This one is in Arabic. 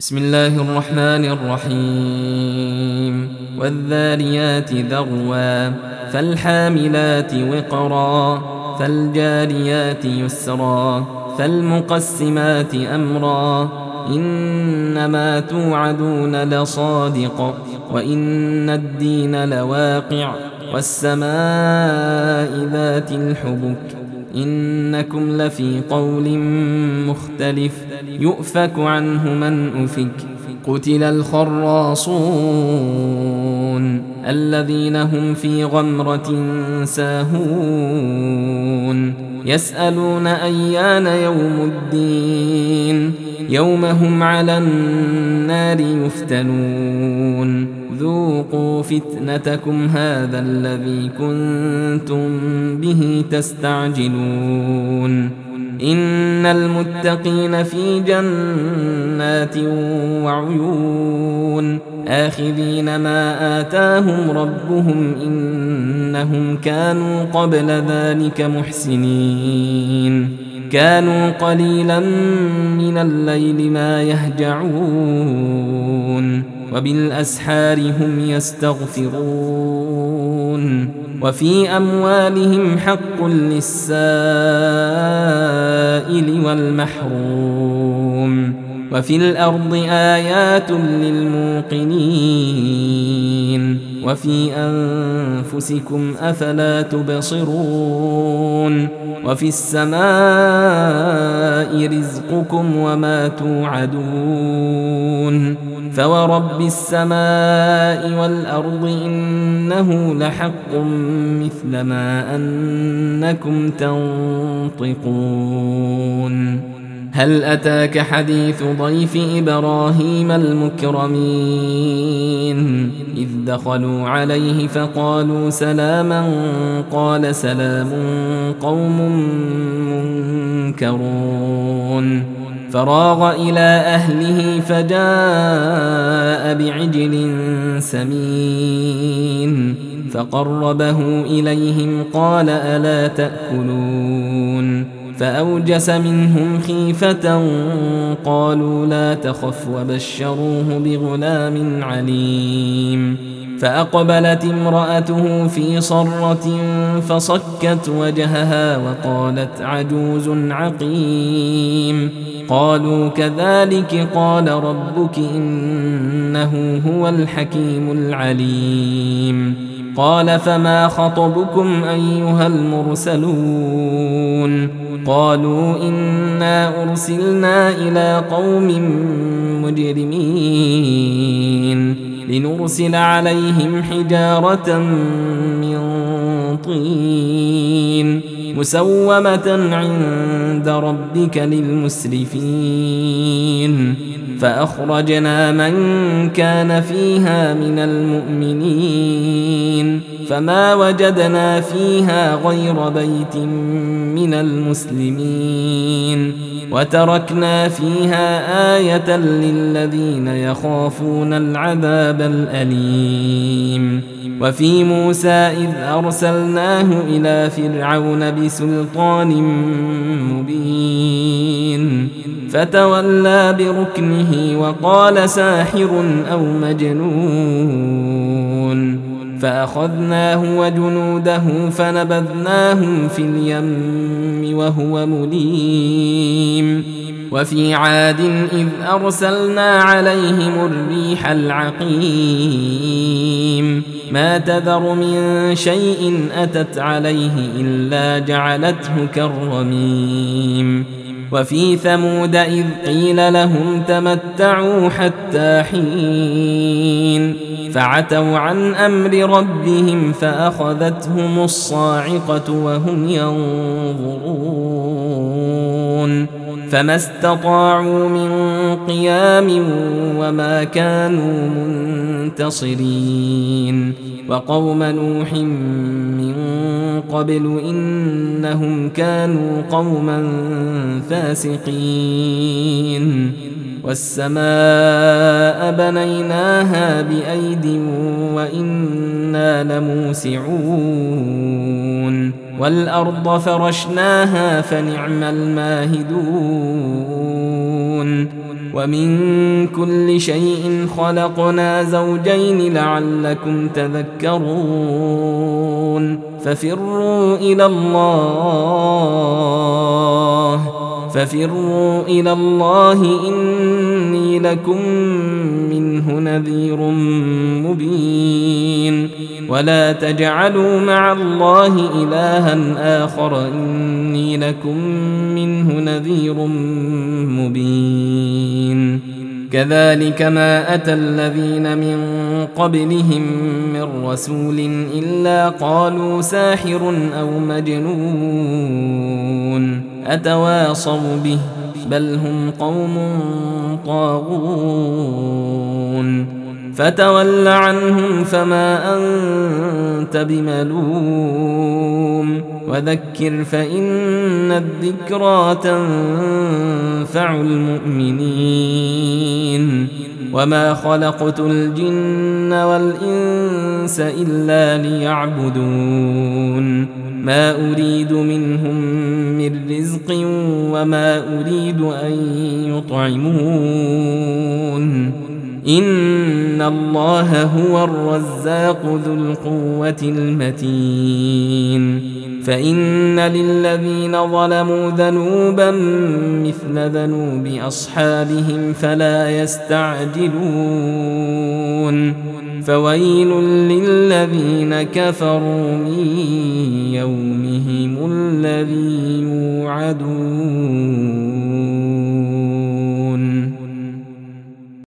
بسم الله الرحمن الرحيم والذاريات ذروا فالحاملات وقرا فالجاريات يسرا فالمقسمات أمرا إنما توعدون لصادق وإن الدين لواقع والسماء ذات الحبك إنكم لفي قول مختلف يؤفك عنه من أفك قتل الخراصون الذين هم في غمرة ساهون يسألون أيان يوم الدين يوم هم على النار يفتنون ذوقوا فتنتكم هذا الذي كنتم به تستعجلون إن المتقين في جنات وعيون آخذين ما آتاهم ربهم إنهم كانوا قبل ذلك محسنين كانوا قليلا من الليل ما يهجعون وبالأسحار هم يستغفرون وفي أموالهم حق للسائل والمحروم وفي الأرض آيات للموقنين وفي أنفسكم أفلا تبصرون وفي السماء رزقكم وما توعدون فورب السماء والأرض إنه لحق مثل ما أنكم تنطقون هل أتاك حديث ضيف إبراهيم المكرمين إذ دخلوا عليه فقالوا سلاما قال سلام قوم منكرون فراغ إلى أهله فجاء بعجل سمين فقربه إليهم قال ألا تأكلون فأوجس منهم خيفة قالوا لا تخف وبشروه بغلام عليم فأقبلت امرأته في صرة فصكت وجهها وقالت عجوز عقيم قالوا كذلك قال ربك إنه هو الحكيم العليم قال فما خطبكم أيها المرسلون قالوا إنا أرسلنا إلى قوم مجرمين لنرسل عليهم حجارة من طين مسومة عند ربك للمسرفين فأخرجنا من كان فيها من المؤمنين فما وجدنا فيها غير بيت من المسلمين وتركنا فيها آية للذين يخافون العذاب الأليم وفي موسى إذ أرسلناه إلى فرعون بسلطان مبين فتولى بركنه وقال ساحر أو مجنون فأخذناه وجنوده فنبذناهم في اليم وهو مليم وفي عاد إذ أرسلنا عليهم الريح العقيم ما تذر من شيء أتت عليه إلا جعلته كالرميم وفي ثمود إذ قيل لهم تمتعوا حتى حين فعتوا عن أمر ربهم فأخذتهم الصاعقة وهم ينظرون فما استطاعوا من قيام وما كانوا منتصرين وقوم نوح من قبل إنهم كانوا قوما فاسقين والسماء بنيناها بأيد وإنا لموسعون والأرض فرشناها فنعم الماهدون ومن كل شيء خلقنا زوجين لعلكم تذكرون ففروا إلى الله إني لكم منه نذير مبين ولا تجعلوا مع الله إلها آخر إني لكم منه نذير مبين كذلك ما أتى الذين من قبلهم من رسول إلا قالوا ساحر أو مجنون أتواصوا به بل هم قوم طاغون فتول عنهم فما أنت بملوم وذكر فإن الذكرى تنفع المؤمنين وما خلقت الجن والإنس إلا ليعبدون ما أريد منهم من رزق وما أريد أن يطعمون إن الله هو الرزاق ذو القوة المتين فإن للذين ظلموا ذنوبا مثل ذنوب أصحابهم فلا يستعجلون فويل للذين كفروا من يومهم الذي يوعدون